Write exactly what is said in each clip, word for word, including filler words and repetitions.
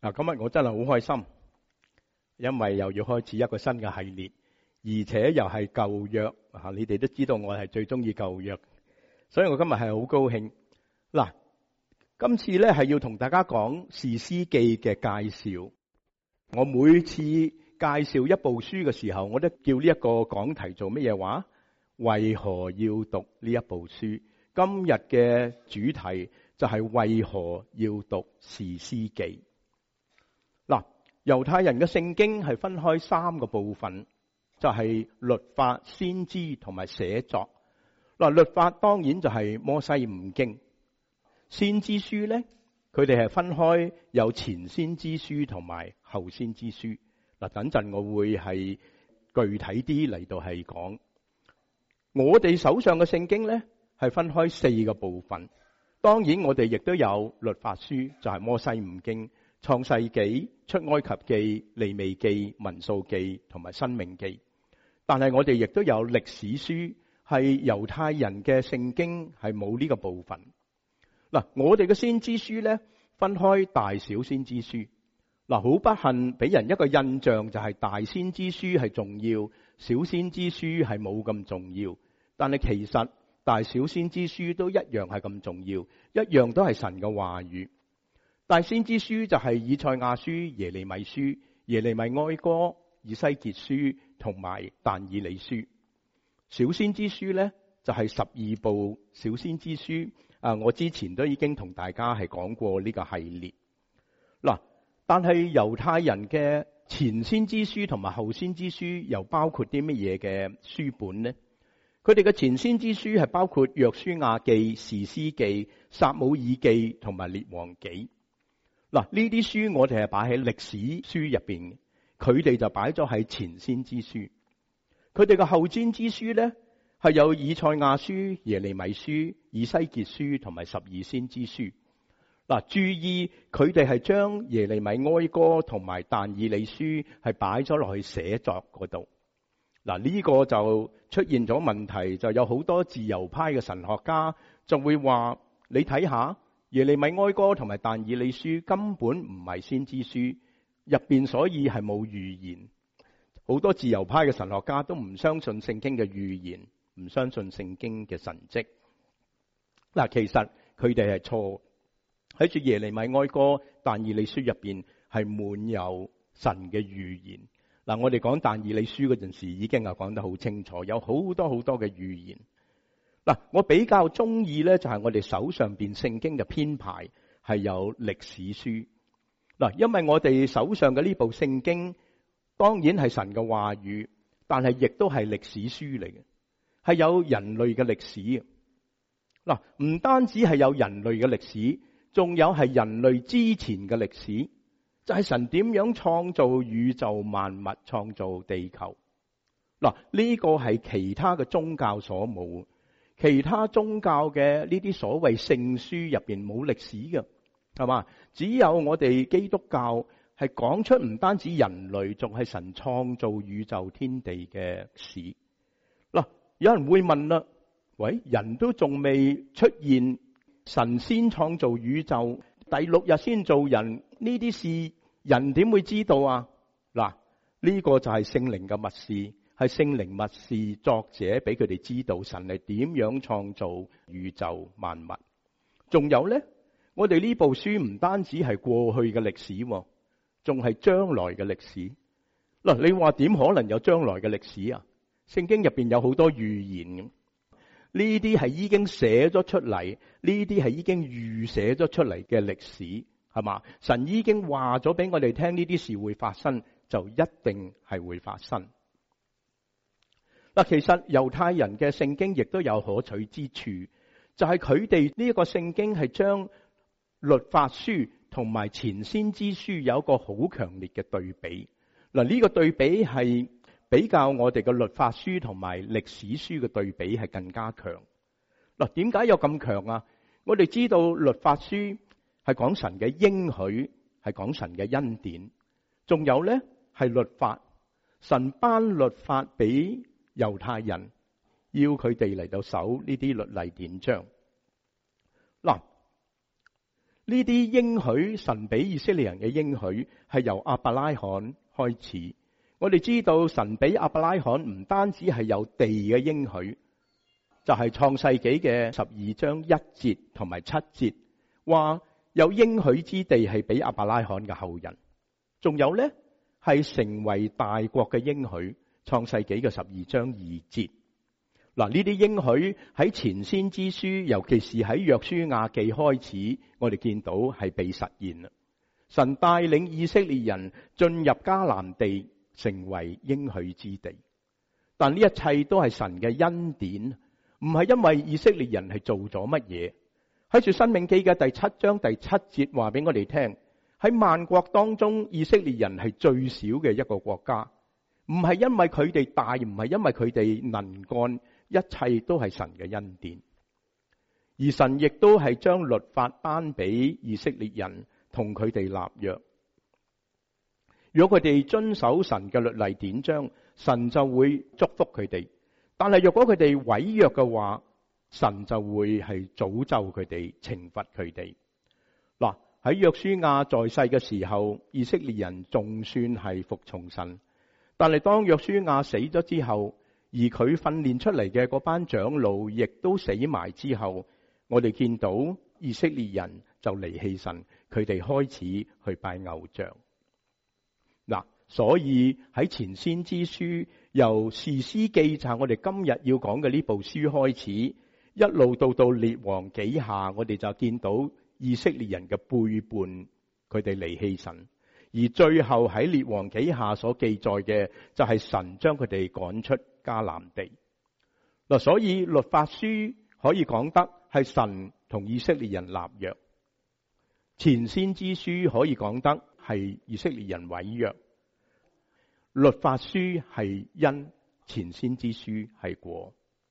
嗱，今日我真係好開心，因為又要開始一個新嘅系列，而且又係舊約啊！你哋都知道我係最中意舊約，所以我今日係好高興。嗱，今次咧係要同大家講士師記嘅介紹。我每次介紹一部書嘅時候，我都叫呢一個講題做乜嘢話？為何要讀呢一部書？今日嘅主題就係為何要讀士師記。嗱，猶太人嘅聖經係分開三個部分，就係律法、先知同埋寫作。嗱，律法當然就係摩西五經，先知書咧，佢哋係分開有前先知書同埋後先知書。嗱，等陣我會係具體啲嚟到係講。我哋手上嘅聖經咧係分開四個部分，當然我哋亦都有律法書，就係摩西五經。創世紀、出埃及記、利未記、民數記同埋申命記，但係我哋亦都有歷史書，係猶太人嘅聖經係冇呢個部分。嗱，我哋嘅先知書咧分開大小先知書。嗱，好不幸俾人一個印象就係大先知書係重要，小先知書係冇咁重要。但係其實大小先知書都一樣係咁重要，一樣都係神嘅話語。大先知書就係以賽亞書、耶利米書、耶利米哀歌、以西結書同埋但以理書。小先知書咧就係十二部小先知書。啊，我之前都已經同大家係講過呢個系列。嗱，但係猶太人嘅前先知書同埋後先知書又包括啲乜嘢嘅書本呢？佢哋嘅前先知書係包括約書亞記、士師記、撒母耳記同埋列王紀。嗱，呢啲書我哋係擺喺歷史書入邊，佢哋就擺咗喺前先知書。佢哋嘅後先知書咧係有以賽亞書、耶利米書、以西結書同埋十二先知書。嗱，注意佢哋係將耶利米哀歌同埋但以理書係擺咗落去寫作嗰度。嗱，呢個就出現咗問題，就有好多自由派嘅神學家就會話：你睇下。耶利米哀歌同埋但以理書根本唔係先知書，入邊所以係冇預言。好多自由派嘅神學家都唔相信聖經嘅預言，唔相信聖經嘅神蹟。嗱，其實佢哋係錯。喺住耶利米哀歌、但以理書入邊係滿有神嘅預言。嗱，我哋講但以理書嗰陣時已經係講得好清楚，有好多好多嘅預言。嗱，我比較中意咧，就係我哋手上邊聖經嘅編排係有歷史書。嗱，因為我哋手上嘅呢部聖經，當然係神嘅話語，但係亦都係歷史書嚟嘅，係有人類嘅歷史嘅。嗱，唔單止係有人類嘅歷史，仲有係人類之前嘅歷史，就係神點樣創造宇宙萬物、創造地球。嗱，呢個係其他嘅宗教所冇。其他宗教嘅呢啲所謂聖書入邊冇歷史嘅，係嘛？只有我哋基督教係講出唔單止人類，仲係神創造宇宙天地嘅史。嗱，有人會問啦，喂，人都仲未出現，神先創造宇宙，第六日先做人，呢啲事人點會知道啊？嗱，呢個就係聖靈嘅默示。係聖靈默示作者俾佢哋知道神係點樣創造宇宙萬物。仲有咧，我哋呢部書唔單止係過去嘅歷史，仲係將來嘅歷史。嗱，你話點可能有將來嘅歷史啊？聖經入邊有好多預言，呢啲係已經寫咗出嚟，呢啲係已經預寫咗出嚟嘅歷史，係嘛？神已經話咗俾我哋聽，呢啲事會發生，就一定係會發生。嗱，其實猶太人嘅聖經亦都有可取之處，就係佢哋呢一個聖經係將律法書同埋前先知書有一個好強烈嘅對比。嗱，呢個對比係比較我哋嘅律法書同埋歷史書嘅對比係更加強。嗱，點解有咁強啊？我哋知道律法書係講神嘅應許，係講神嘅恩典，仲有咧係律法，神頒律法俾猶太人，要佢哋嚟到守呢啲律例典章。嗱， 呢啲應許，神俾以色列人嘅應許係由亞伯拉罕開始。我哋知道神俾亞伯拉罕唔單止係有地嘅應許，就係創世紀嘅十二章一節同埋七節，話有應許之地係俾亞伯拉罕嘅後人。仲有呢，係成為大國嘅應許，創世紀嘅十二章二節。嗱，呢啲應許喺前先知書，尤其是喺約書亞記開始，我哋見到係被實現啦。神帶領以色列人進入迦南地，成為應許之地。但呢一切都係神嘅恩典，唔係因為以色列人係做咗乜嘢。喺住申命記嘅第七章第七節話俾我哋聽，喺萬國當中，以色列人係最少嘅一個國家，唔係因為佢哋大，唔係因為佢哋能幹，一切都係神嘅恩典。而神亦都係將律法頒俾以色列人，同佢哋立約。如果佢哋遵守神嘅律例典章，神就會祝福佢哋；但係若果佢哋違約嘅話，神就會係詛咒佢哋，懲罰佢哋。嗱，喺約書亞在世嘅時候，以色列人仲算係服從神，但係當約書亞死咗之後，而佢訓練出嚟嘅嗰班長老亦都死埋之後，我哋見到以色列人就離棄神，佢哋開始去拜偶像。嗱，所以喺前先知書由士師記，就係我哋今日要講嘅呢部書開始，一路到到列王紀下，我哋就見到以色列人嘅背叛，佢哋離棄神，而最後喺列王紀下所記載嘅就係神將佢哋趕出迦南地。嗱，所以律法書可以講得係神同以色列人立約，前先知書可以講得係以色列人違約，律法書係因，前先知書係果。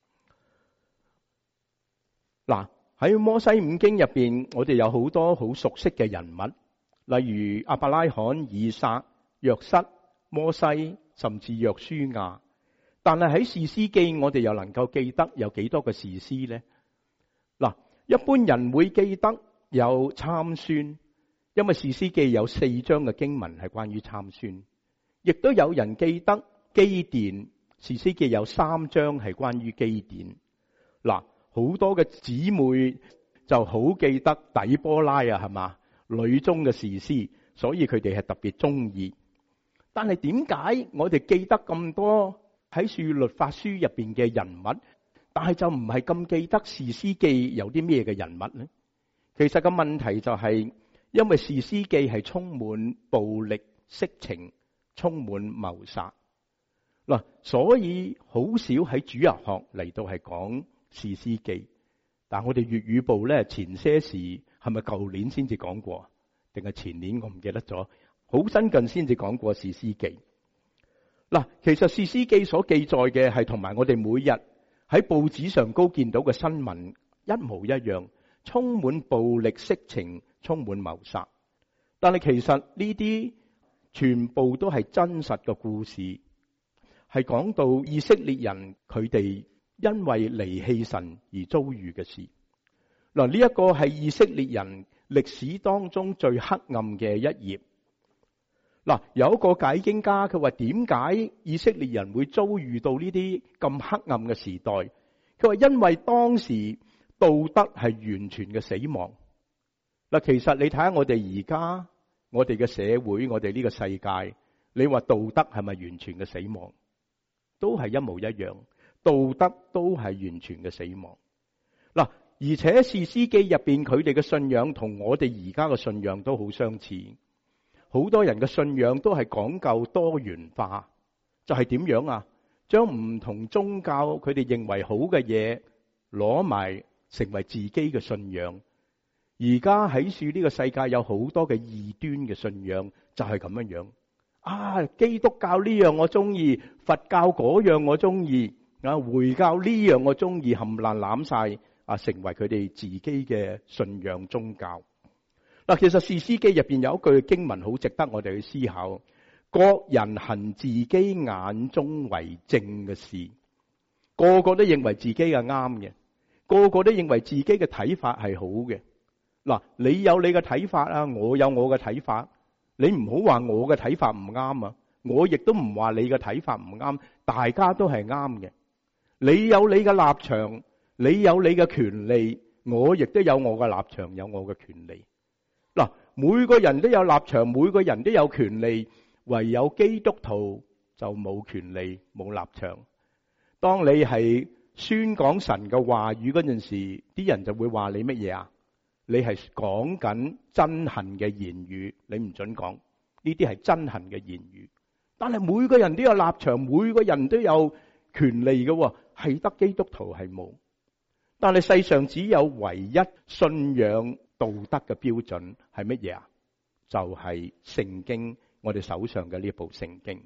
嗱，喺摩西五經入邊，我哋有好多好熟悉嘅人物，例如亞伯拉罕、以撒、約瑟、摩西，甚至約書亞。但係喺士師記，我哋又能夠記得有幾多個士師呢？嗱，一般人會記得有參孫，因為士師記有四章嘅經文係關於參孫，亦都有人記得基甸，士師記有三章係關於基甸。嗱，好多嘅姊妹就好記得底波拉啊，係嘛，女中嘅士師，所以佢哋係特別中意。但係點解我哋記得咁多喺書律法書入邊嘅人物，但係就唔係咁記得士師記有啲咩嘅人物呢？其實個問題就係因為士師記係充滿暴力、色情，充滿謀殺嗱，所以好少喺主日學嚟到係講士師記。但我哋粵語部咧，前些時係咪舊年先至講過，定係前年我唔記得咗，好新近先至講過士師記。嗱，其實士師記所記載嘅係同埋我哋每日喺報紙上高見到嘅新聞一模一樣，充滿暴力、色情，充滿謀殺。但係其實呢啲全部都係真實嘅故事，係講到以色列人佢哋因為離棄神而遭遇嘅事。嗱，呢一個係以色列人歷史當中最黑暗嘅一頁。嗱，有一個解經家佢話，點解以色列人會遭遇到呢啲咁黑暗嘅時代？佢話因為當時道德係完全嘅死亡。嗱，其實你睇下我哋而家我哋嘅社會，我哋呢個世界，你話道德係咪完全嘅死亡？都係一模一樣，道德都係完全嘅死亡。嗱，而且士師記入邊佢哋嘅信仰同我哋而家嘅信仰都好相似。好多人嘅信仰都係講究多元化，就係點樣啊？將唔同宗教佢哋認為好嘅嘢攞埋成為自己嘅信仰。而家喺樹呢個世界有好多嘅異端嘅信仰，就係咁樣樣啊！基督教呢樣我中意，佛教嗰樣我中意，啊回教呢樣我中意，冚唪唥攬晒啊，成為佢哋自己嘅信仰宗教。嗱，其實士師記入邊有一句經文好值得我哋去思考：各人行自己眼中為正嘅事，個個都認為自己係啱嘅，個個都認為自己嘅睇法係好嘅。 嗱，你有你嘅睇法啊，我有我嘅睇法，你唔好話我嘅睇法唔啱啊，我亦都唔話你嘅睇法唔啱，大家都係啱嘅。你有你嘅立場，你有你嘅權利，我亦都有我嘅立場，有我嘅權利。嗱，每個人都有立場，每個人都有權利，唯有基督徒就冇權利，冇立場。當你係宣講神嘅話語嗰陣時，啲人就會話你乜嘢啊？你係講緊憎恨嘅言語，你唔准講，呢啲係憎恨嘅言語。但係每個人都有立場，每個人都有權利嘅，係得基督徒係冇。但係世上只有唯一信仰道德嘅標準係乜嘢啊？就係聖經，我哋手上嘅呢部聖經。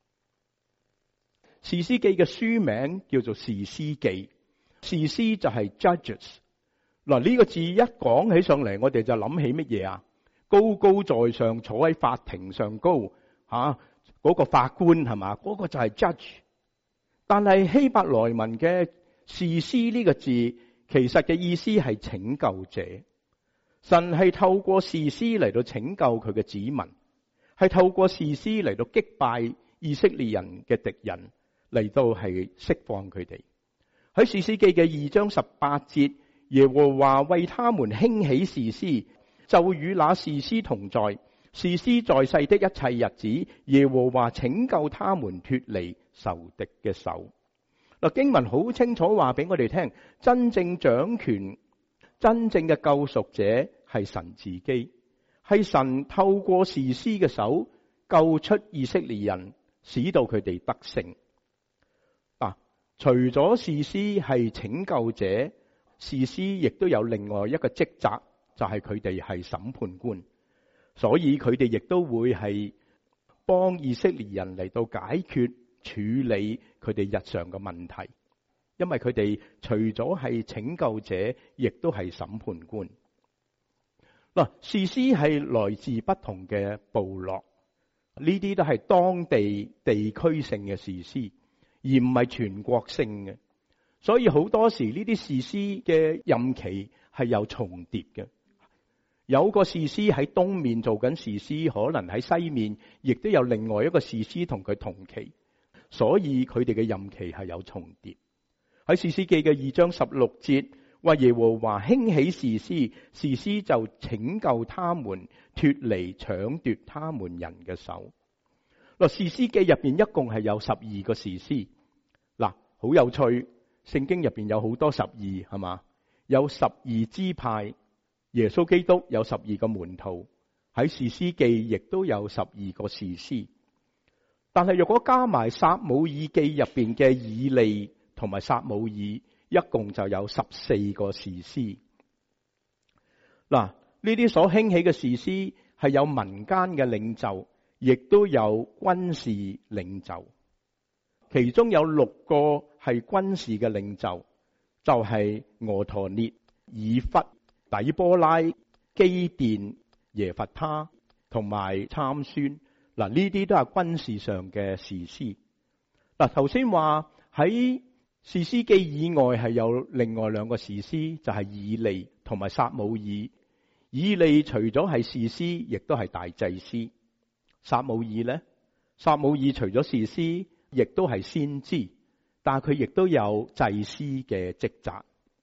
士師記嘅書名叫做士師記，士師就係 judges。嗱，呢個字一講起上嚟，我哋就諗起乜嘢啊？高高在上坐喺法庭上高，吓嗰個法官係嘛？嗰個就係 judge。但係希伯來文嘅士師呢個字，其實嘅意思係拯救者。神係透過士師嚟到拯救佢嘅子民，係透過士師嚟到擊敗以色列人嘅敵人，嚟到係釋放佢哋。喺士師記嘅二章十八節，耶和華為他們興起士師，就與那士師同在。士師在世的一切日子，耶和華拯救他們脫離仇敵嘅手。嗱，經文好清楚話俾我哋聽，真正掌權、真正嘅救贖者係神自己，係神透過士師嘅手救出以色列人，使到佢哋得勝。啊，除咗士師係拯救者，士師亦都有另外一個職責，就係佢哋係審判官，所以佢哋亦都會係幫以色列人嚟到解決處理佢哋日常嘅問題，因為佢哋除咗係拯救者，亦都係審判官。嗱，士師係來自不同嘅部落，呢啲都係當地地區性嘅士師，而唔係全國性嘅。所以好多時呢啲士師嘅任期係有重疊嘅，有個士師喺東面做緊士師，可能喺西面亦都有另外一個士師同佢同期，所以佢哋嘅任期係有重疊。喺士師記嘅二章十六節話，耶和華興起士師，士師就拯救他們脫離搶奪他們人嘅手。嗱，士師記入邊一共係有十二個士師。嗱，好有趣。聖經入邊有好多十二，係嘛？有十二支派，耶穌基督有十二個門徒，喺士師記亦都有十二個士師。但係若果加埋撒母耳記入邊嘅以利同埋撒母耳，一共就有十四個士師。嗱，呢啲所興起嘅士師係有民間嘅領袖，亦都有軍事領袖。其中有六個係軍事嘅領袖，就係俄陀聶、以弗、底波拉、基甸、耶弗他同埋參孫。嗱，呢啲都係軍事上嘅士師。嗱，頭先話喺士師記以外係有另外兩個士師，就係以利同埋撒母耳。以利除咗係士師，亦都係大祭司。撒母耳呢？撒母耳除咗士師，亦都係先知，但係佢亦都有祭司嘅職責。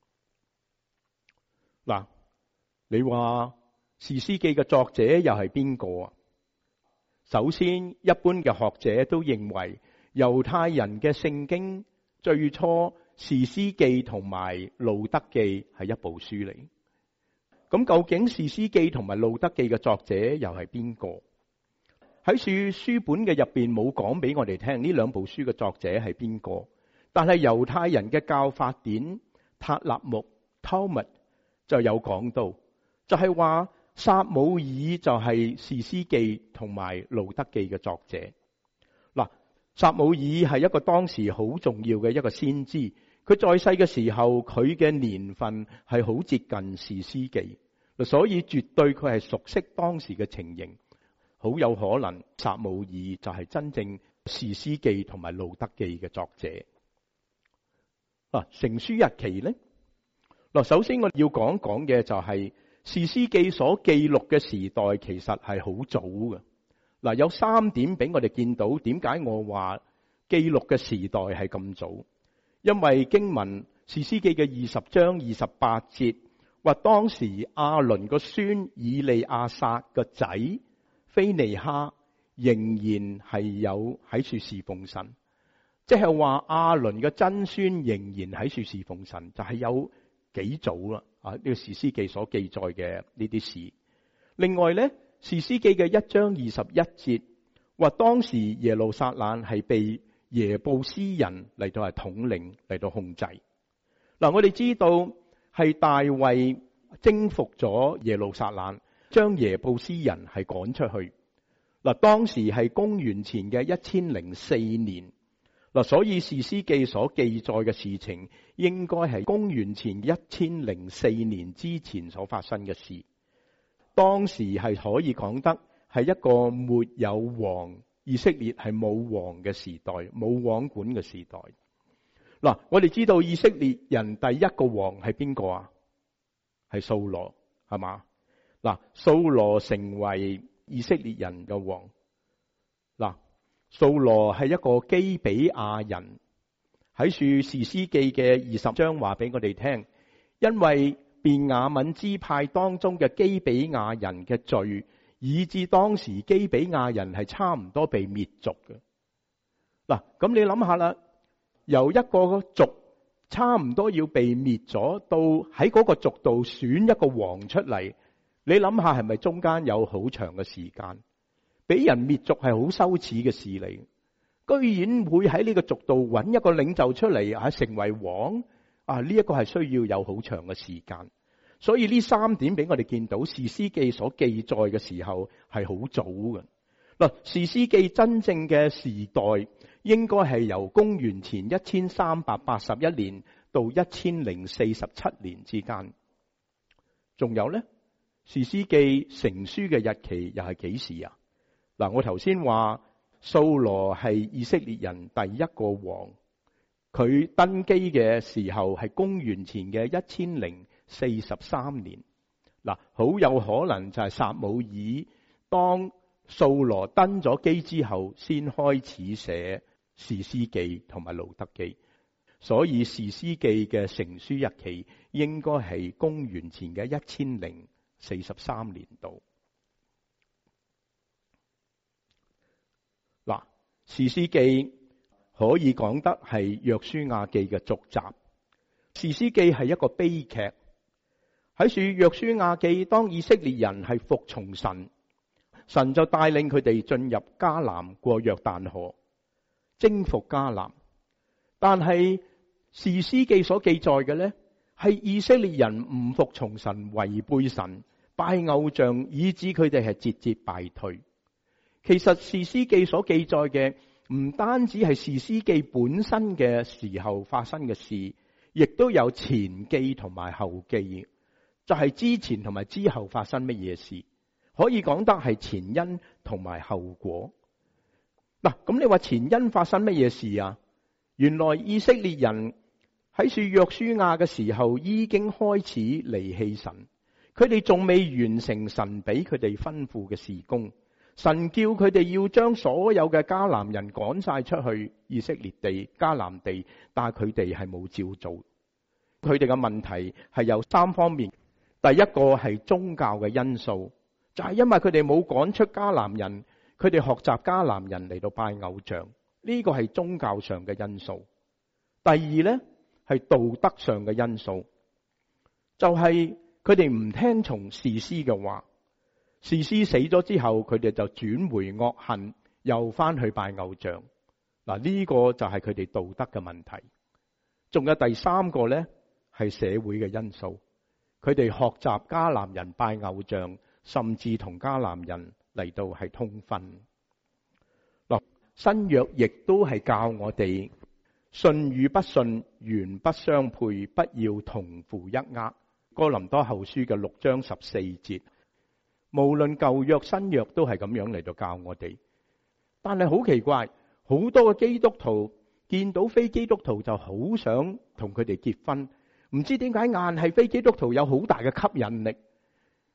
嗱，你話士師記嘅作者又係邊個啊？首先，一般嘅學者都認為猶太人嘅聖經最初士師記同埋路德記係一部書嚟。咁究竟士師記同埋路德記嘅作者又係邊個？喺書書本嘅入邊冇講俾我哋聽呢兩部書嘅作者係邊個，但係猶太人嘅教法典塔勒木 Talmud 就有講到，就係話撒母耳就係士師記同埋路德記嘅作者。嗱，撒母耳係一個當時好重要嘅一個先知，佢在世嘅時候佢嘅年份係好接近士師記，所以絕對佢係熟悉當時嘅情形。好有可能撒母耳就係真正士師記同埋路德記嘅作者。嗱，成書日期咧，嗱，首先我要講講嘅就係士師記所記錄嘅時代其實係好早嘅。嗱，有三點俾我哋見到點解我話記錄嘅時代係咁早，因為經文士師記嘅二十章二十八節話，當時亞倫個孫以利亞撒個仔非尼哈仍然係有喺處侍奉神，即係話亞倫嘅曾孫仍然喺處侍奉神，就係、是、有幾早啦啊！呢、這個士師記所記載嘅呢啲事。另外咧，士師記嘅一章二十一節話，當時耶路撒冷係被耶布斯人嚟到係統領嚟到控制。嗱，我哋知道係大衛征服咗耶路撒冷，將耶布斯人係趕出去。嗱，當時係公元前嘅一千零四年。嗱，所以士師記所記載嘅事情，應該係公元前一千零四年之前所發生嘅事。當時係可以講得係一個沒有王，以色列係冇王嘅時代，冇王管嘅時代。嗱，我哋知道以色列人第一個王係邊個啊？係掃羅，係嘛？嗱，掃羅成為以色列人嘅王。嗱，掃羅係一個基比亞人，喺書士師記嘅二十章話俾我哋聽，因為便雅憫支派當中嘅基比亞人嘅罪，以致當時基比亞人係差唔多被滅族嘅。嗱，咁你諗下啦，由一個族差唔多要被滅咗，到喺嗰個族度選一個王出嚟，你諗下係咪中間有好長嘅時間？俾人滅族係好羞恥嘅事嚟，居然會喺呢個族度揾一個領袖出嚟啊，成為王啊！呢一個係需要有好長嘅時間，所以呢三點俾我哋見到士師記所記載嘅時候係好早嘅。嗱，士師記真正嘅時代應該係由公元前一千三百八十一年到一千零四十七年之間。仲有呢，士師記成書嘅日期又係幾時啊？嗱，我頭先話掃羅係以色列人第一個王，佢登基嘅時候係公元前嘅一千零四十三年。嗱，好有可能就係撒母耳當掃羅登咗基之後，先開始寫士師記同埋路得記，所以士師記嘅成書日期應該係公元前嘅一千零四十三年度。嗱，士師記可以講得係約書亞記嘅續集。士師記係一個悲劇。喺書約書亞記，當以色列人係服從神，神就帶領佢哋進入迦南，過約旦河，征服迦南。但係士師記所記載嘅呢，係以色列人唔服從神，違背神，拜偶像，以致佢哋係節節敗退。其實士師記所記載嘅唔單止係士師記本身嘅時候發生嘅事，亦都有前記同埋後記，就係之前同埋之後發生乜嘢事，可以講得係前因同埋後果。嗱，咁你話前因發生乜嘢事啊？原來以色列人喺書約書亞嘅時候已經開始離棄神，佢哋仲未完成神俾佢哋吩咐嘅事工。神叫佢哋要將所有嘅迦南人趕晒出去以色列地、迦南地，但係佢哋係冇照做。佢哋嘅問題係有三方面。第一個係宗教嘅因素，就係因為佢哋冇趕出迦南人，佢哋學習迦南人嚟到拜偶像，呢個係宗教上嘅因素。第二呢係道德上嘅因素，就係佢哋唔聽從士師嘅話。士師死咗之後，佢哋就轉回惡行，又翻去拜偶像。嗱，呢個就係佢哋道德嘅問題。仲有第三個呢，係社會嘅因素。佢哋學習迦南人拜偶像，甚至同迦南人嚟到係通婚。嗱，新約亦都係教我哋信與不信原不相配，不要同負一軛。哥林多後書嘅六章十四節。無論舊約新約都係咁樣嚟到教我哋，但係好奇怪，好多嘅基督徒見到非基督徒就好想同佢哋結婚，唔知點解硬係非基督徒有好大嘅吸引力。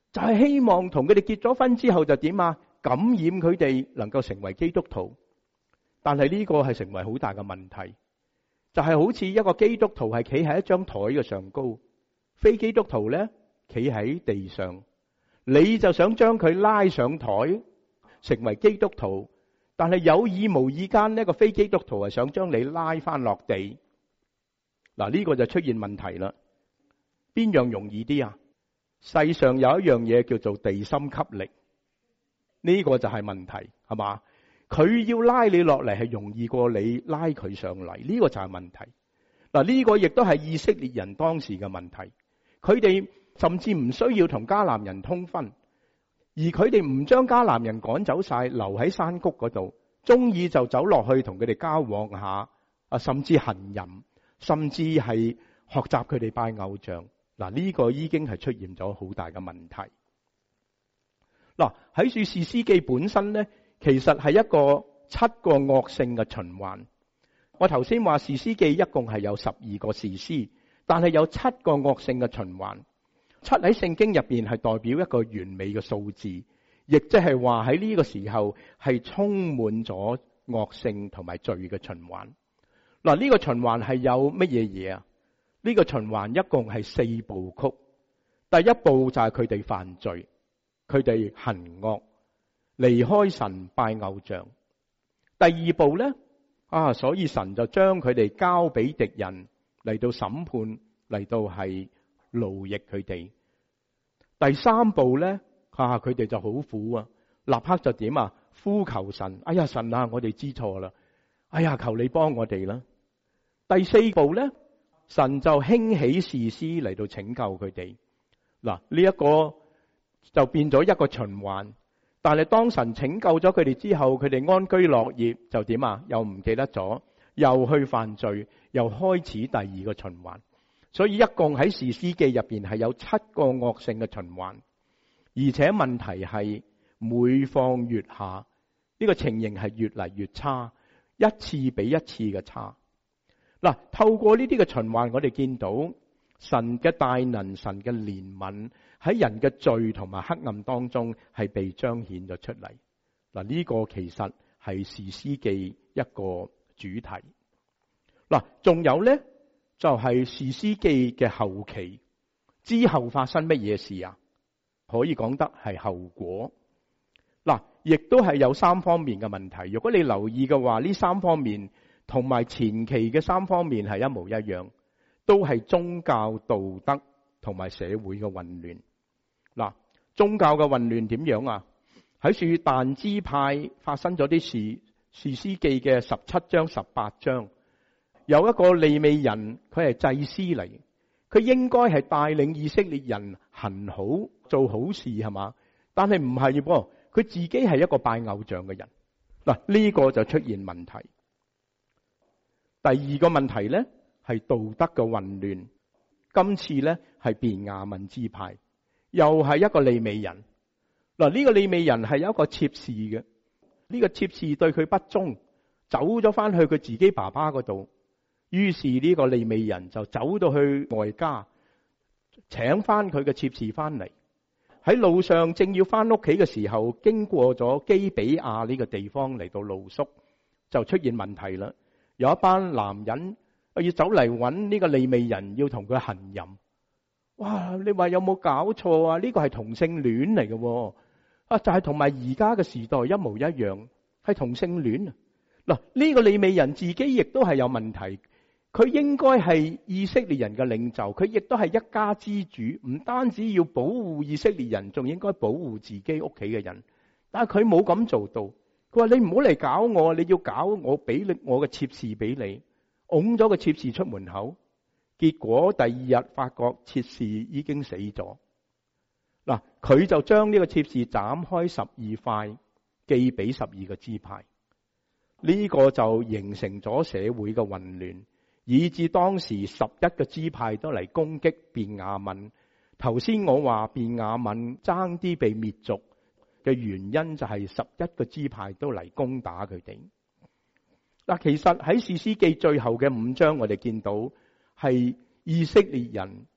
就係希望同佢哋結咗婚之後就點啊？感染佢哋能夠成為基督徒。但係呢個係成為好大嘅問題，就係好似一個基督徒係企喺一張台嘅上高，非基督徒咧企喺地上，你就想將佢拉上台成為基督徒，但係有意無意間呢個非基督徒係想將你拉翻落地。嗱，呢個就出現問題啦。邊樣容易啲啊？世上有一樣嘢叫做地心吸力，呢個就係問題，係嘛？佢要拉你落嚟係容易過你拉佢上嚟，呢個就係問題。嗱，呢個亦都係以色列人當時嘅問題。佢哋甚至唔需要同迦南人通婚，而佢哋唔將迦南人趕走晒，留喺山谷嗰度，中意就走落去同佢哋交往下，啊，甚至行淫，甚至係學習佢哋拜偶像。嗱，呢個已經係出現咗好大嘅問題。嗱，喺住士師記本身咧，其實係一個七個惡性嘅循環。我頭先話士師記一共係有十二個士師，但係有七個惡性嘅循環。七喺聖經入邊係代表一個完美嘅數字，亦即係話喺呢個時候係充滿咗惡性同埋罪嘅循環。嗱，呢個循環係有乜嘢嘢啊？呢個循環一共係四部曲。第一步就係佢哋犯罪，佢哋行惡，離開神拜偶像。第二步咧，啊，所以神就將佢哋交俾敵人嚟到審判，嚟到係奴役佢哋。第三步咧，啊，佢哋就好苦啊，立刻就點啊？呼求神，哎呀神啊，我哋知錯啦，哎呀求你幫我哋啦。第四步咧，神就興起士師嚟到拯救佢哋。嗱，呢一個就變咗一個循環。但係當神拯救咗佢哋之後，佢哋安居樂業就點啊？又唔記得咗，又去犯罪，又開始第二個循環。所以一共喺士師記入邊係有七個惡性嘅循環，而且問題係每況愈下，呢個情形係越嚟越差，一次比一次嘅差。嗱，透過呢啲嘅循環，我哋見到神嘅大能，神嘅憐憫喺人嘅罪同埋黑暗當中係被彰顯咗出嚟。嗱，呢個其實係士師記一個主題。嗱，仲有咧就係士師記嘅後期之後發生乜嘢事啊？可以講得係後果。嗱，亦都係有三方面嘅問題。如果你留意嘅話，呢三方面同埋前期嘅三方面係一模一樣，都係宗教、道德同埋社會嘅混亂。嗱，宗教嘅混亂點樣啊？喺樹但支派發生咗啲事，士師記嘅十七章、十八章，有一個利未人，佢係祭司嚟，佢應該係帶領以色列人行好、做好事，係嘛？但係唔係噃，佢自己係一個拜偶像嘅人。嗱，呢個就出現問題。第二個問題咧係道德嘅混亂。今次咧係便雅憫支派，又係一個利未人。嗱，呢個利未人係有一個妾侍嘅，呢個妾侍對佢不忠，走咗翻去佢自己爸爸嗰度。於是呢個利未人就走到去外家，請翻佢嘅妾侍翻嚟。喺路上正要翻屋企嘅時候，經過咗基比亞呢個地方嚟到露宿，就出現問題啦。有一班男人要走嚟揾呢個利未人，要同佢行淫。哇！你話有冇搞錯啊？呢個係同性戀嚟嘅，啊就係同埋而家嘅時代一模一樣，係同性戀啊！嗱，呢個利未人自己亦都係有問題。佢應該係以色列人嘅領袖，佢亦都係一家之主，唔單止要保護以色列人，仲應該保護自己屋企嘅人。但係佢冇咁做到，佢話你唔好嚟搞我，你要搞我俾你我嘅妾侍俾你，拱咗個妾侍出門口，結果第二日發覺妾侍已經死咗。嗱，佢就將呢個妾侍斬開十二塊，寄俾十二個支派，呢個就形成咗社會嘅混亂。以至當時十一個支派都嚟攻擊便雅憫。頭先我話便雅憫爭啲被滅族嘅原因就係十一個支派都嚟攻打佢哋。嗱，其實喺士師記最後嘅五章，我哋見到係以色列人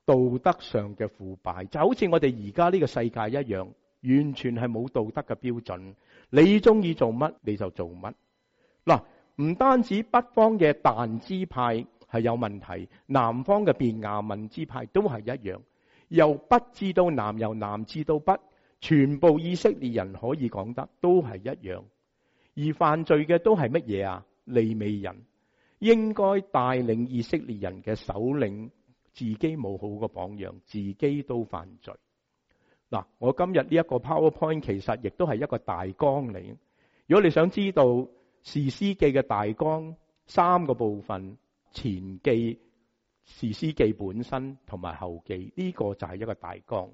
道德上嘅腐敗，就好似我哋而家呢個世界一樣，完全係冇道德嘅標準。你中意做乜你就做乜。嗱，唔單止北方嘅但支派係有問題，南方嘅便雅憫支派都係一樣，由北至到南，由南至到北，全部以色列人可以講得都係一樣。而犯罪嘅都係乜嘢啊？利未人，應該帶領以色列人嘅首領，自己冇好個榜樣，自己都犯罪。嗱，我今日呢一個 PowerPoint 其實亦都係一個大綱嚟。如果你想知道士師記嘅大綱，三個部分：前記、士師記本身同埋後記，呢個就係一個大綱。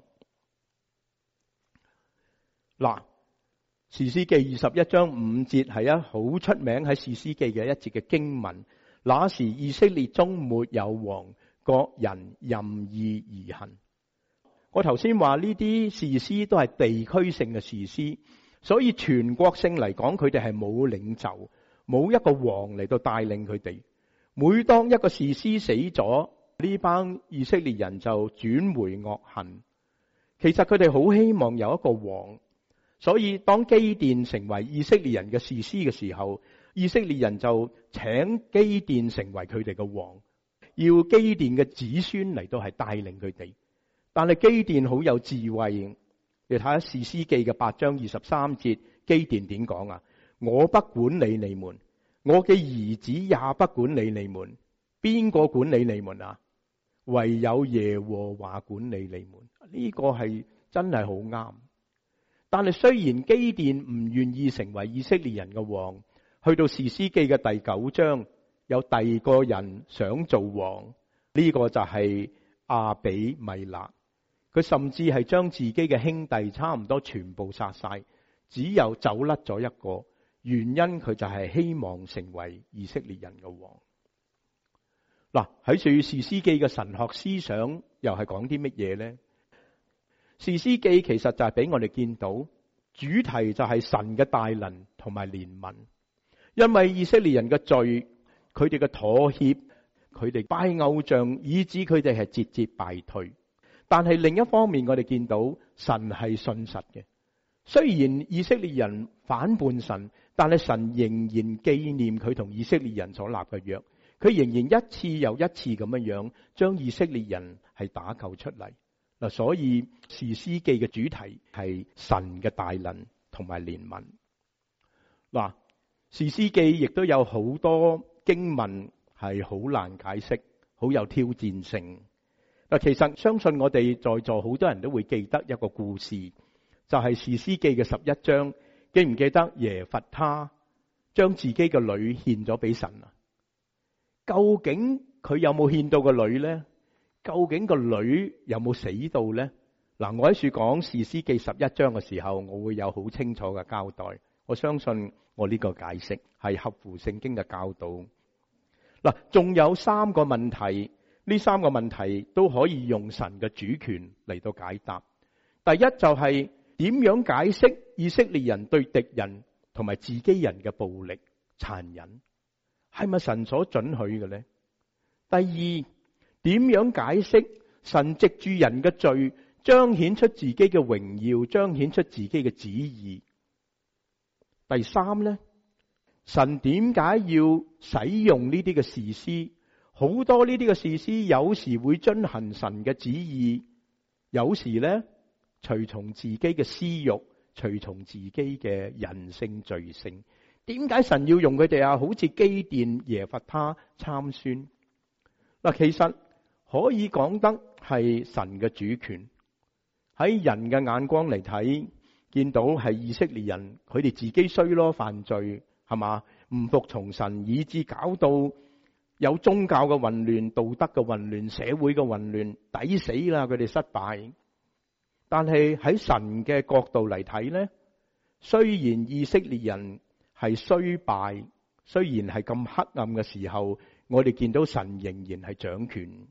嗱，士師記二十一章五節係一好出名喺士師記嘅一節嘅經文。那時以色列中沒有王，各人任意而行。我頭先話呢啲士師都係地區性嘅士師，所以全國性嚟講，佢哋係冇領袖，冇一個王嚟到帶領佢哋。每當一個士師死咗，呢班以色列人就轉回惡行。其實佢哋好希望有一個王，所以當基甸成為以色列人嘅士師嘅時候，以色列人就請基甸成為佢哋嘅王，要基甸嘅子孫嚟到係帶領佢哋。但係基甸好有智慧，你睇下士師記嘅八章二十三節，基甸點講啊？我不管理你們，我嘅兒子也不管理你們，邊個管理你們啊？唯有耶和華管理你們。呢個係真係好啱。但係雖然基甸唔願意成為以色列人嘅王，去到士師記嘅第九章，有第二個人想做王，呢個就係亞比米勒。佢甚至係將自己嘅兄弟差唔多全部殺晒，只有走甩咗一個。原因佢就係希望成為以色列人嘅王。嗱，喺住士師記嘅神學思想又係講啲乜嘢呢？士師記其實就係俾我哋見到主題就係神嘅大能同埋憐憫。因為以色列人嘅罪，佢哋嘅妥協，佢哋拜偶像，以致佢哋係節節敗退。但係另一方面，我哋見到神係信實嘅。雖然以色列人反叛神，但係神仍然紀念佢同以色列人所立嘅約。佢仍然一次又一次咁樣樣將以色列人係打救出嚟。嗱，所以士師記嘅主題係神嘅大能同埋憐憫。嗱，士師記亦都有好多經文係好難解釋，好有挑戰性。嗱，其實相信我哋在座好多人都會記得一個故事，就係士師記嘅十一章。記唔記得耶弗他將自己嘅女獻咗俾神啊？究竟佢有冇獻到個女呢？究竟個女有冇死到呢？嗱，我喺處講士師記十一章嘅時候，我會有好清楚嘅交代。我相信我呢個解釋係合乎聖經嘅教導。嗱，仲有三個問題，呢三個問題都可以用神嘅主權嚟到解答。第一就係點樣解釋以色列人對敵人同埋自己人嘅暴力殘忍，係咪神所准許嘅呢？第二，點樣解釋神藉住人嘅罪彰顯出自己嘅榮耀，彰顯出自己嘅旨意？第三呢，神點解要使用呢啲嘅士師？好多呢啲嘅士師有時會遵行神嘅旨意，有時呢隨從自己嘅私欲，隨從自己嘅人性罪性。點解神要用佢哋啊？好似基甸、耶弗他參孫。嗱，其實可以講得係神嘅主權。喺人嘅眼光嚟睇，見到係以色列人佢哋自己衰咯，犯罪係嘛，唔服從神，以致搞到有宗教嘅混亂、道德嘅混亂、社會嘅混亂，抵死啦！佢哋失敗。但係喺神嘅角度嚟睇呢，雖然以色列人係衰敗，雖然係咁黑暗嘅時候，我哋見到神仍然係掌權。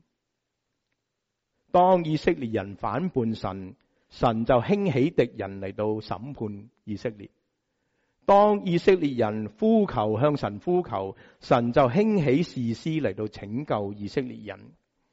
當以色列人反叛神，神就興起敵人嚟到審判以色列。當以色列人呼求，向神呼求，神就興起士師嚟到拯救以色列人。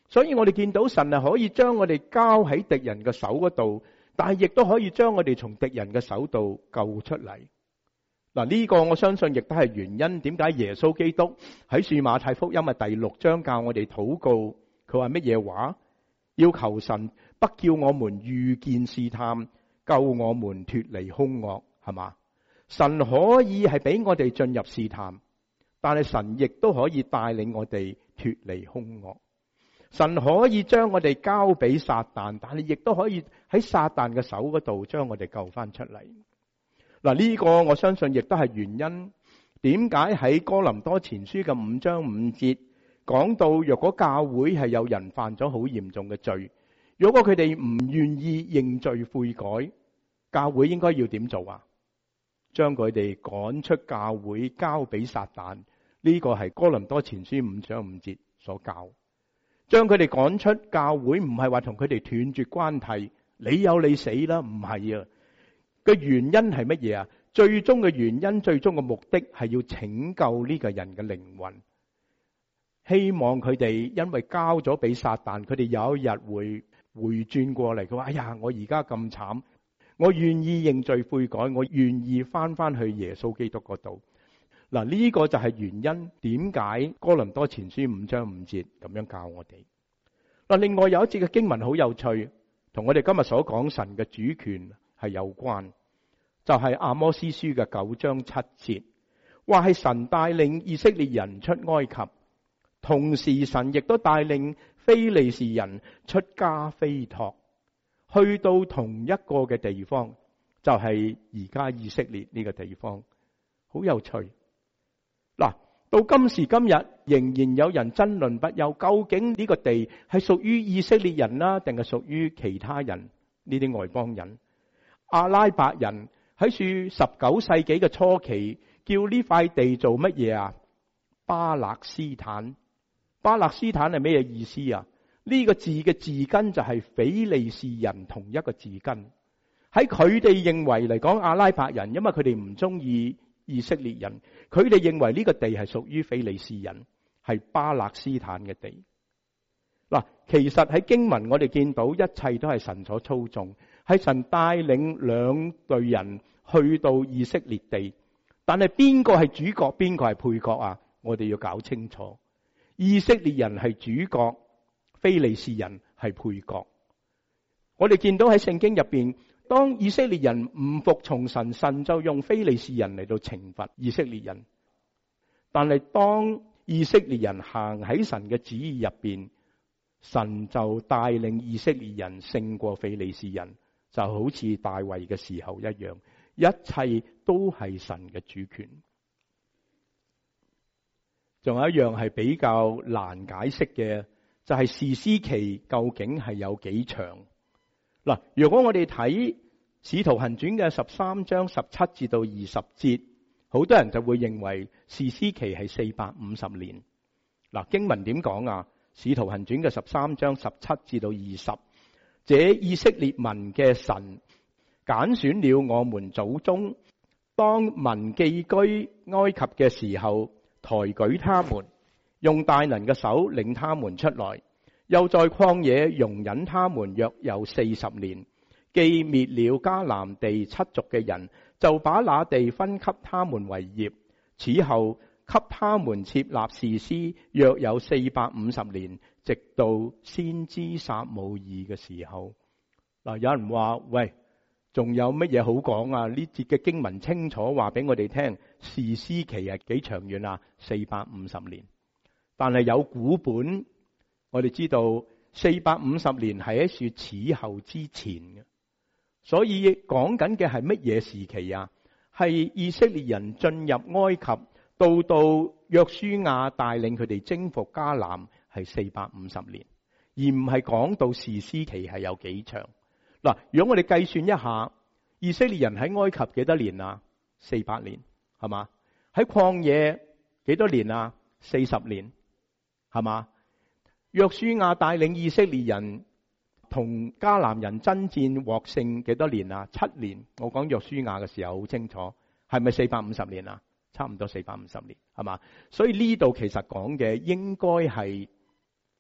所以我哋見到神係可以將我哋交喺敵人嘅手嗰度，但係亦都可以將我哋從敵人嘅手度救出嚟。嗱，呢個我相信亦都係原因，點解耶穌基督喺《馬太福音》嘅第六章教我哋禱告，佢話乜嘢話？要求神不叫我們遇見試探，救我們脫離兇惡，係嘛？神可以係俾我哋進入試探，但係神亦都可以帶領我哋脫離兇惡。神可以將我哋交俾撒旦，但係亦都可以喺撒旦嘅手嗰度將我哋救翻出嚟。嗱，呢個我相信亦都係原因，點解喺哥林多前書嘅五章五節講到，若果教會係有人犯咗好嚴重嘅罪，如果佢哋唔願意認罪悔改，教會應該要點做啊？將佢哋趕出教會，交俾撒旦。呢個係哥林多前書五章五節所教。將佢哋趕出教會，唔係話同佢哋斷絕關係，你有你死啦，唔係啊。嘅原因係乜嘢啊？最終嘅原因，最終嘅目的係要拯救呢個人嘅靈魂，希望佢哋因為交咗俾撒旦，佢哋有一日會回轉過嚟。佢話：哎呀，我而家咁慘，我願意認罪悔改，我願意翻翻去耶穌基督嗰度。嗱，呢個就係原因，點解哥林多前書五章五節咁樣教我哋。嗱，另外有一節嘅經文好有趣，同我哋今日所講神嘅主權係有關，就係阿摩司書嘅九章七節，話係神帶領以色列人出埃及，同時神亦都帶領非利士人出加菲托，去到同一個嘅地方，就係而家以色列呢個地方，好有趣。嗱，到今時今日仍然有人爭論不休，究竟呢個地係屬於以色列人啦，定係屬於其他人呢啲外邦人？阿拉伯人喺樹十九世紀嘅初期叫呢塊地做乜嘢啊？巴勒斯坦。巴勒斯坦係咩意思啊？呢個字嘅字根就係非利士人同一個字根。喺佢哋認為嚟講，阿拉伯人因為佢哋唔中意以色列人，佢哋認為呢個地係屬於非利士人，係巴勒斯坦嘅地。嗱，其實喺經文我哋見到一切都係神所操縱，係神帶領兩隊人去到以色列地，但係邊個係主角，邊個係配角啊？我哋要搞清楚，以色列人係主角，非利士人係配角。我哋見到喺聖經入邊，當以色列人唔服從神，神就用非利士人嚟到懲罰以色列人。但係當以色列人行喺神嘅旨意入邊，神就帶領以色列人勝過非利士人，就好似大衛嘅時候一樣，一切都係神嘅主權。仲有一樣係比較難解釋嘅，就係士師期究竟係有幾長？嗱，如果我哋睇《使徒行傳》嘅十三章十七至到二十節，好多人就會認為士師期係四百五十年。嗱，經文點講啊？《使徒行傳》嘅十三章十七至到二十，這以色列民嘅神揀選了我們祖宗，當民寄居埃及嘅時候，抬舉他們，用大能嘅手領他們出來，又在曠野容忍他們約有四十年，既滅了迦南地七族嘅人，就把那地分給他們為業。此後給他們設立士師，約有四百五十年，直到先知撒母耳嘅時候。嗱，有人話：喂，仲有乜嘢好講啊？呢節嘅經文清楚話俾我哋聽，士師期係幾長遠啊？四百五十年。但係有古本，我哋知道四百五十年係喺說此後之前嘅，所以講緊嘅係乜嘢時期啊？係以色列人進入埃及，到到約書亞帶領佢哋征服迦南，係四百五十年，而唔係講到士師期係有幾長。嗱，如果我哋計算一下，以色列人喺埃及幾多年啊？四百年，係嘛？喺曠野幾多年啊？四十年，係嘛？約書亞帶領以色列人同迦南人爭戰獲勝幾多年啊？七年。我講約書亞嘅時候好清楚，係咪四百五十年啊？差唔多四百五十年，係嘛？所以呢度其實講嘅應該係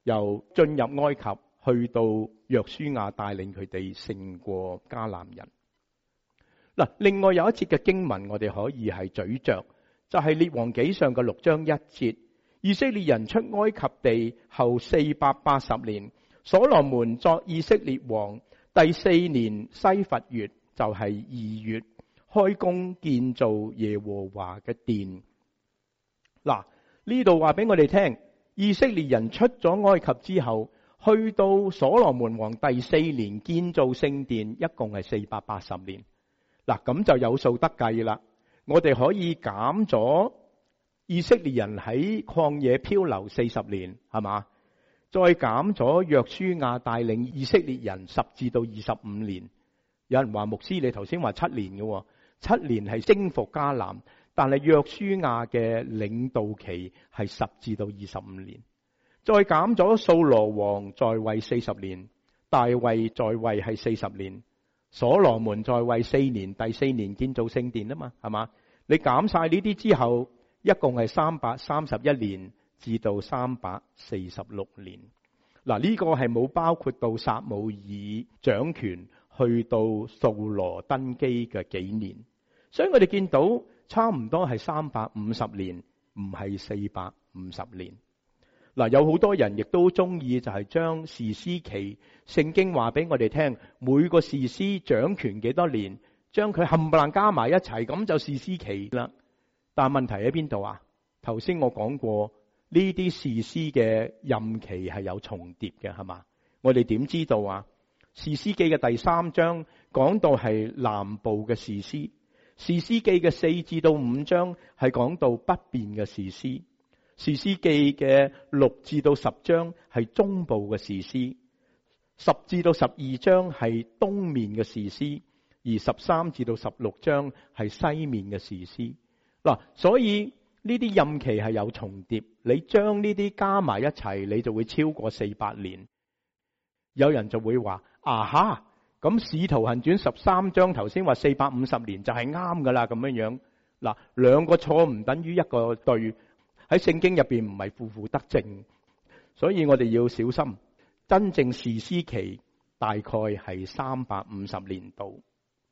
由進入埃及去到約書亞帶領佢哋勝過迦南人。嗱，另外有一節嘅經文我哋可以係咀嚼，就係列王紀上嘅六章一節，以色列人出埃及地後四百八十年，所羅門作以色列王第四年西弗月，就係二月，開工建造耶和華嘅殿。嗱，呢度話俾我哋聽，以色列人出咗埃及之後，去到所羅門王第四年建造聖殿，一共係四百八十年。嗱，咁就有數得計啦。我哋可以減咗以色列人喺曠野漂流四十年，係嘛？再減咗約書亞帶領以色列人十至到二十五年。有人話牧師，你頭先話七年嘅，七年係征服迦南，但係約書亞嘅領導期係十至到二十五年。再減咗掃羅王在位四十年，大衛在位係四十年。所羅門在位四年，第四年建造聖殿啊嘛，係嘛？你減晒呢啲之後，一共係三百三十一年至到三百四十六年。嗱，呢個係冇包括到撒母耳掌權去到掃羅登基嘅幾年，所以我哋見到差唔多係三百五十年，唔係四百五十年。嗱，有好多人亦都中意就係將士師期，聖經話俾我哋聽，每個士師掌權幾多年，將佢冚唪唥加埋一齊，咁就士師期啦。但問題喺邊度啊？頭先我講過，呢啲士師嘅任期係有重疊嘅，係嘛？我哋點知道啊？士師記嘅第三章講到係南部嘅士師，士師記嘅四至到五章係講到北邊嘅士師。士師記嘅六至到十章係中部嘅士師，十至到十二章係東面嘅士師，而十三至到十六章係西面嘅士師。嗱，所以呢啲任期係有重疊，你將呢啲加埋一齊，你就會超過四百年。有人就會話：啊哈，咁使徒行傳十三章頭先話四百五十年就係啱噶啦，咁樣樣。嗱，兩個錯唔等於一個對。喺聖經入邊唔係負負得正，所以我哋要小心。真正士師期大概係三百五十年度。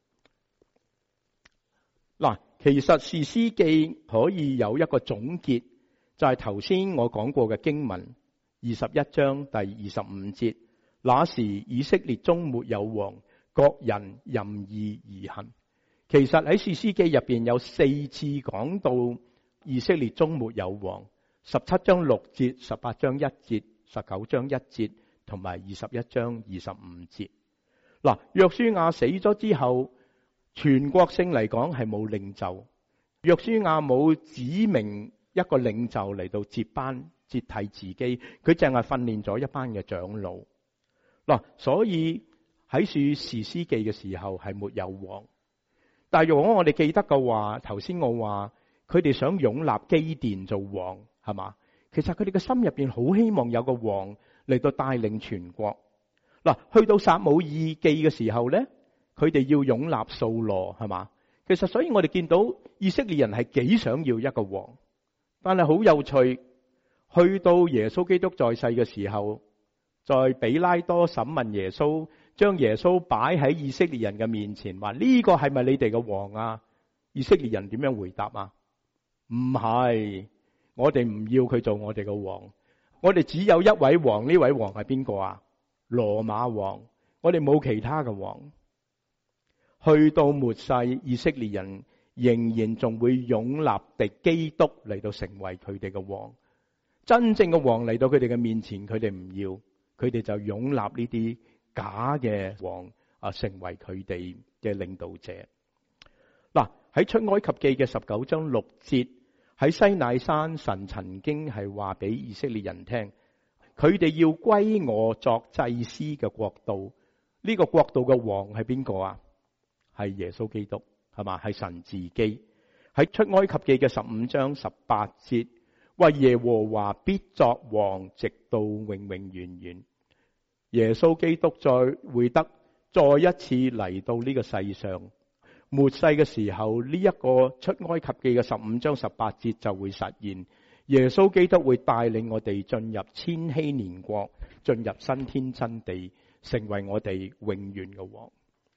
嗱，其實士師記可以有一個總結，就係頭先我講過嘅經文二十一章第二十五節。那時以色列中沒有王，各人任意而行。其實喺士師記入邊有四次講到以色列中沒有王，十七章六節、十八章一節、十九章一節同埋二十一章二十五節。嗱，約書亞死咗之後，全國性嚟講係冇領袖，約書亞冇指明一個領袖嚟到接班接替自己，佢淨係訓練咗一班嘅長老。嗱，所以喺書士師記嘅時候係沒有王。但係如果我哋記得嘅話，頭先我話佢哋想擁立基甸做王，係嘛？其實佢哋嘅心入邊好希望有個王嚟到帶領全國。嗱，去到撒母耳記嘅時候咧，佢哋要擁立掃羅，係嘛？其實所以我哋見到以色列人係幾想要一個王，但係好有趣，去到耶穌基督在世嘅時候，在比拉多審問耶穌，將耶穌擺喺以色列人嘅面前，話呢個係咪你哋嘅王啊？以色列人點樣回答啊？唔係，我哋唔要佢做我哋嘅王，我哋只有一位王，呢位王係邊個啊？羅馬王，我哋冇其他嘅王。去到末世，以色列人仍然仲會擁立敵基督嚟到成為佢哋嘅王。真正嘅王嚟到佢哋嘅面前，佢哋唔要，佢哋就擁立呢啲假嘅王啊，成為佢哋嘅領導者。嗱，喺出埃及記嘅十九章六節，喺西乃山，神曾經係話俾以色列人聽，佢哋要歸我作祭司嘅國度。呢個國度嘅王係邊個啊？係耶穌基督，係嘛？係神自己。喺出埃及記嘅十五章十八節，話耶和華必作王，直到永永遠遠。耶穌基督再會得再一次嚟到呢個世上。末世嘅時候，呢一個出埃及記嘅十五章十八節就會實現。 耶穌基督會帶領我哋進入千禧年國，進入新天新地，成為我哋永遠嘅王。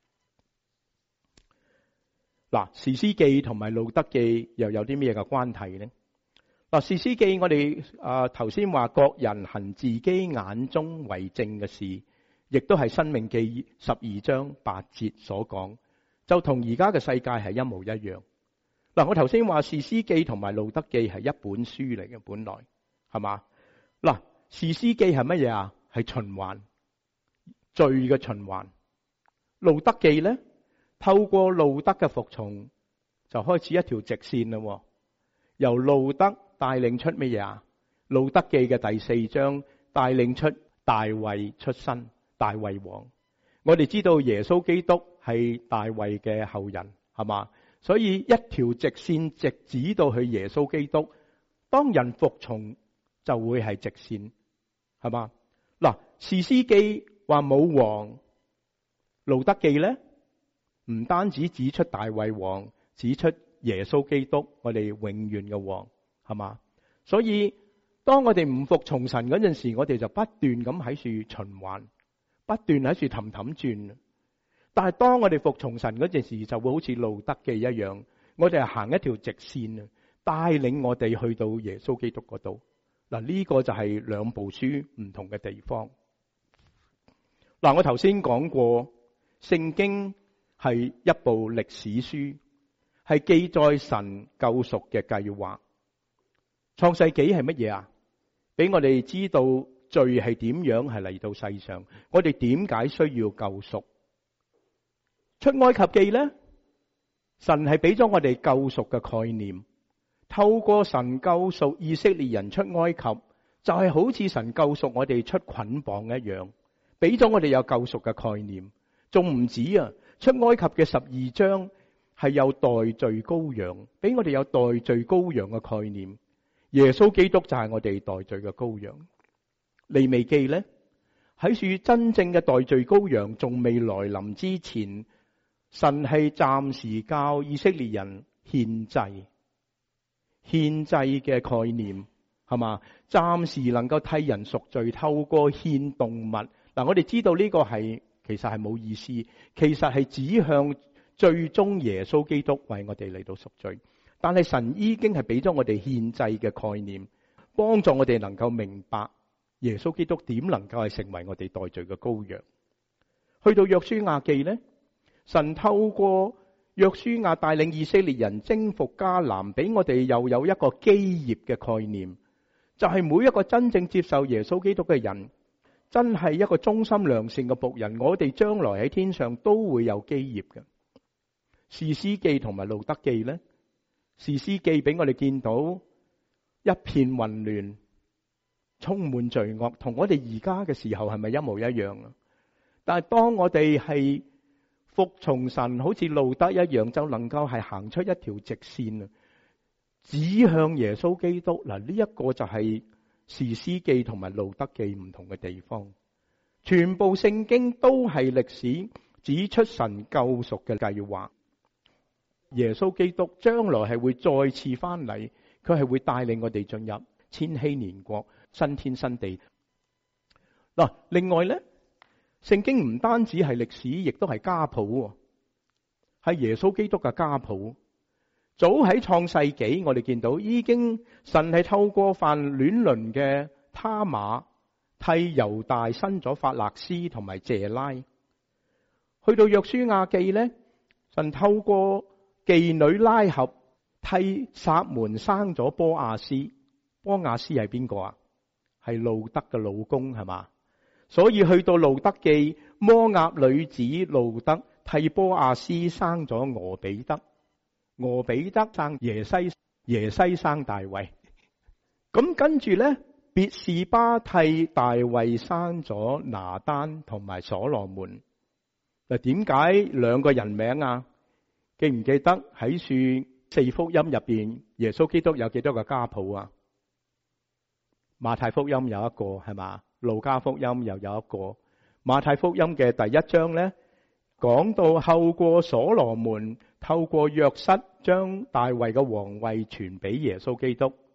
嗱，士師記同埋路德記又有啲咩嘅關係呢？嗱，士師記我哋啊頭先話各人行自己眼中為正嘅事，亦都係申命記十二章八節所講，就同而家嘅世界係一模一樣。嗱，我頭先話士師記同埋路德記係一本書嚟嘅，本來係嘛？嗱，士師記係乜嘢啊？係循環罪嘅循環。路德記咧，透過路德嘅服從，就開始一條直線啦。由路德帶領出乜嘢啊？路德記嘅第四章帶領出大衛出身，大衛王。我哋知道耶穌基督係大衛嘅後人，係嘛？所以一條直線直指到去耶穌基督。當人服從就會係直線，係嘛？嗱，士師記話冇王，路德記咧唔單止指出大衛王，指出耶穌基督，我哋永遠嘅王，係嘛？所以當我哋唔服從神嗰陣時，我哋就不斷咁喺處循環，不斷喺處氹氹轉。但係當我哋服從神嗰陣時，就會好似路德記一樣，我哋係行一條直線啊，帶領我哋去到耶穌基督嗰度。嗱，呢個就係兩部書唔同嘅地方。嗱，我頭先講過，聖經係一部歷史書，係記載神救贖嘅計劃。創世紀係乜嘢啊？俾我哋知道罪係點樣係嚟到世上，我哋點解需要救贖。出埃及記咧，神係俾咗我哋救贖嘅概念，透過神救贖以色列人出埃及，就係好似神救贖我哋出捆綁一樣，俾咗我哋有救贖嘅概念。仲唔止啊，出埃及嘅十二章係有代罪羔羊，俾我哋有代罪羔羊嘅概念。耶穌基督就係我哋代罪嘅羔羊。利未記咧，喺處真正嘅代罪羔羊仲未來臨之前，神係暫時教以色列人獻祭，獻祭嘅概念係嘛？暫時能夠替人贖罪，透過獻動物。嗱，我哋知道呢個係其實係冇意思，其實係指向最終耶穌基督為我哋嚟到贖罪。但係神已經係俾咗我哋獻祭嘅概念，幫助我哋能夠明白耶穌基督點能夠係成為我哋代罪嘅羔羊。去到約書亞記呢，神透過約書亞帶領以色列人征服迦南，俾我哋又有一個基業嘅概念，就係每一個真正接受耶穌基督嘅人，真係一個忠心良善嘅僕人，我哋將來喺天上都會有基業嘅。士師記同埋路德記呢，士師記俾我哋見到一片混亂，充滿罪惡，同我哋而家嘅時候係咪一模一樣啊？但係當我哋係服從神，好似路德一樣，就能夠係行出一條直線啊，指向耶穌基督。嗱，呢一個就係士師記同埋路德記唔同嘅地方。全部聖經都係歷史，指出神救贖嘅計劃。耶穌基督將來係會再次翻嚟，佢係會帶領我哋進入千禧年國，新天新地。嗱，另外咧，聖經唔單止係歷史，亦都係家譜，係耶穌基督嘅家譜。早喺創世紀，我哋見到已經神係透過犯亂倫嘅他瑪替猶大生咗法勒斯同埋謝拉。去到約書亞記咧，神透過妓女拉合替撒門生咗波亞斯。波亞斯係邊個啊？係路德嘅老公，係嘛？所以去到路德記，摩押女子路德替波亞斯生咗俄比德，俄比德生耶西，耶西生大衛。咁跟住咧，別是巴替大衛生咗拿單同埋所羅門。嗱，點解兩個人名啊？記唔記得喺書四福音入邊，耶穌基督有幾多個家譜啊？馬太福音有一個，係嘛？路加福音又有一個。馬太福音嘅第一章咧，講到後過所羅門透過約瑟將大衛嘅皇位傳俾耶穌基督，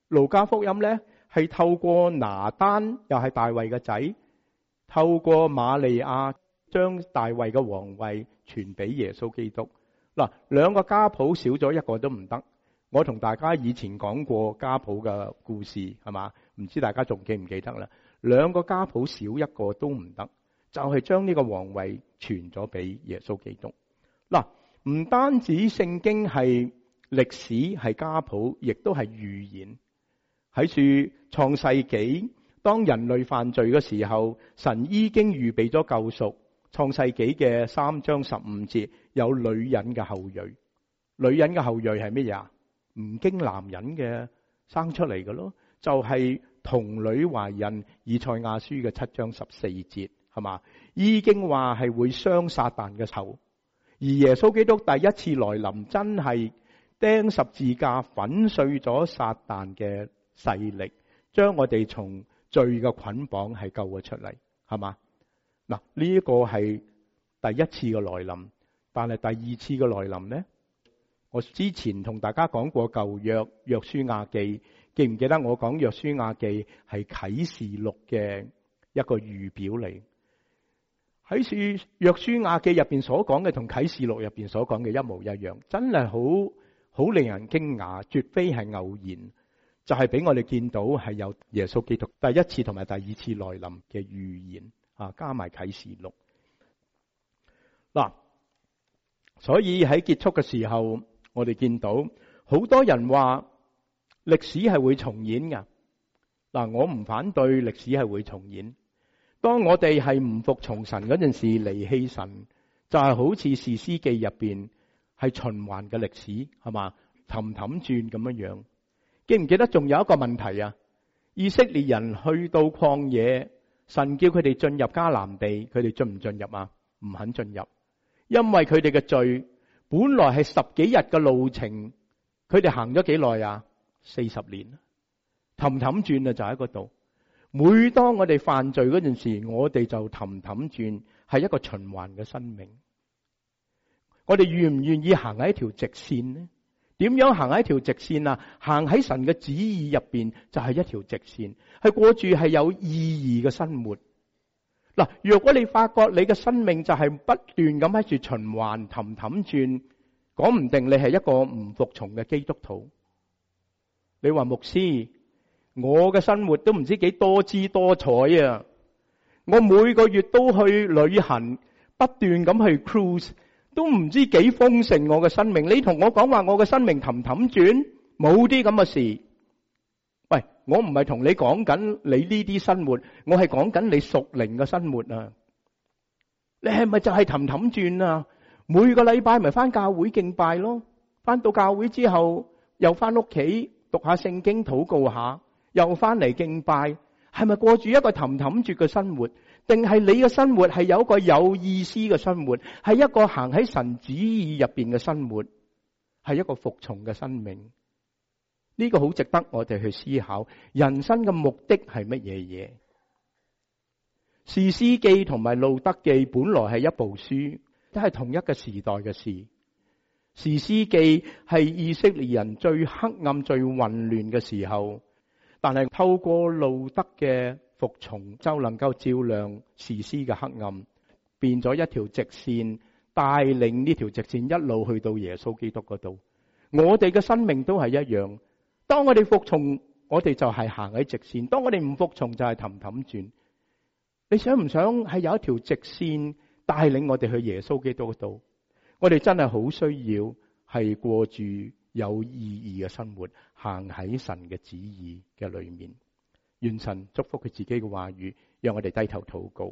路加福音咧係透過拿單，又係大衛嘅仔，透過瑪利亞將大衛嘅皇位傳俾耶穌基督。嗱，兩個家譜少咗一個都唔得。我同大家以前講過家譜嘅故事，係嘛？唔知大家仲記唔記得啦？兩個家譜少一個都唔得，就係將呢個皇位傳咗俾耶穌基督。嗱，唔單止聖經係歷史係家譜，亦都係預言。喺處創世紀，當人類犯罪嘅時候，神已經預備咗救贖。創世紀嘅三章十五節有女人嘅後裔，女人嘅後裔係乜嘢啊？唔經男人嘅生出嚟嘅咯，就係童女懷孕。以賽亞書嘅七章十四節係嘛？已經話係會傷撒旦嘅頭，而耶穌基督第一次來臨，真係釘十字架粉碎咗撒旦嘅勢力，將我哋從罪嘅捆綁係救咗出嚟，係嘛？嗱，呢一個係第一次嘅來臨，但係第二次嘅來臨呢？我之前同大家講過舊約約書亞記，記唔記得我講約書亞記係啟示錄嘅一個預表嚟？喺書約書亞記入邊所講嘅同啟示錄入邊所講嘅一模一樣，真係好好令人驚訝，絕非係偶然，就係俾我哋見到係有耶穌基督第一次同埋第二次來臨嘅預言。啊，加埋啟示錄嗱，所以喺結束嘅時候，我哋見到好多人話歷史係會重演㗎。嗱，我唔反對歷史係會重演。當我哋係唔服從神嗰陣時，離棄神，就係好似士師記入邊係循環嘅歷史，係嘛？氹氹轉咁樣樣。記唔記得仲有一個問題啊？以色列人去到曠野，神叫佢哋進入迦南地，佢哋進唔進入啊？唔肯進入，因為佢哋嘅罪本來係十幾日嘅路程，佢哋行咗幾耐啊？四十年，氹氹轉啊，就喺嗰度。每當我哋犯罪嗰陣時，我哋就氹氹轉，係一個循環嘅生命。我哋願唔願意行喺一條直線呢？點樣行喺一條直線啊？行喺神嘅旨意入邊就係一條直線，係過住係有意義嘅生活。嗱，若果你發覺你嘅生命就係不斷咁喺住循環氹氹轉，講唔定你係一個唔服從嘅基督徒。你話牧師，我嘅生活都唔知幾多姿多彩啊！我每個月都去旅行，不斷咁去 cruise。都唔知幾豐盛我嘅生命，你同我講話我嘅生命氹氹轉，冇啲咁嘅事。喂，我唔係同你講緊你呢啲生活，我係講緊你屬靈嘅生活啊！你係咪就係氹氹轉啊？每個禮拜咪翻教會敬拜咯，翻到教會之後又翻屋企讀下聖經禱告下，又翻嚟敬拜，係咪過住一個氹氹轉嘅生活？定係你嘅生活係有一個有意思嘅生活，係一個行喺神旨意入邊嘅生活，係一個服從嘅生命。呢個好值得我哋去思考，人生嘅目的係乜嘢嘢？士師記同埋路得記本來係一部書，都係同一個時代嘅事。士師記係以色列人最黑暗、最混亂嘅時候，但係透過路得嘅服從就能夠照亮士師嘅黑暗，變咗一條直線，帶領呢條直線一路去到耶穌基督嗰度。我哋嘅生命都係一樣，當我哋服從，我哋就係行喺直線；當我哋唔服從，就係氹氹轉。你想唔想係有一條直線帶領我哋去耶穌基督嗰度？我哋真係好需要係過住有意義嘅生活，行喺神嘅旨意嘅裏面。願神祝福佢自己嘅話語，讓我哋低頭禱告。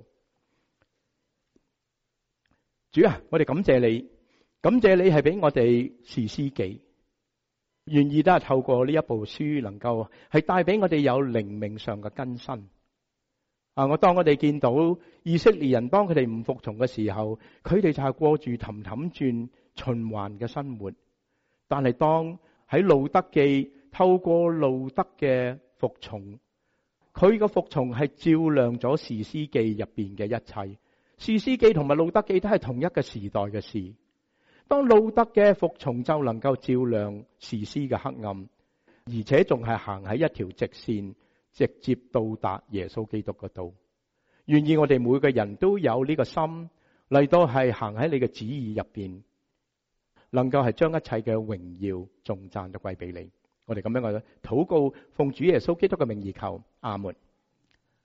主啊，我哋感謝你，感謝你係俾我哋士師記，願意都係透過呢一部書，能夠係帶俾我哋有靈命上嘅更新。啊，我當我哋見到以色列人當佢哋唔服從嘅時候，佢哋就係過住氹氹轉循環嘅生活。但係當喺路得記透過路得嘅服從，佢嘅服從係照亮咗士師記入邊嘅一切。士師記同埋路得記都係同一個時代嘅事。當路得嘅服從就能夠照亮士師嘅黑暗， 而且仲係行喺一條直線，直接到達耶穌基督嗰度。願意我哋每個人都有呢個心嚟到係行喺你嘅旨意入邊，能夠係將一切嘅榮耀頌讚都歸俾你。我哋咁樣嘅禱告，奉主耶穌基督嘅名義求，阿門。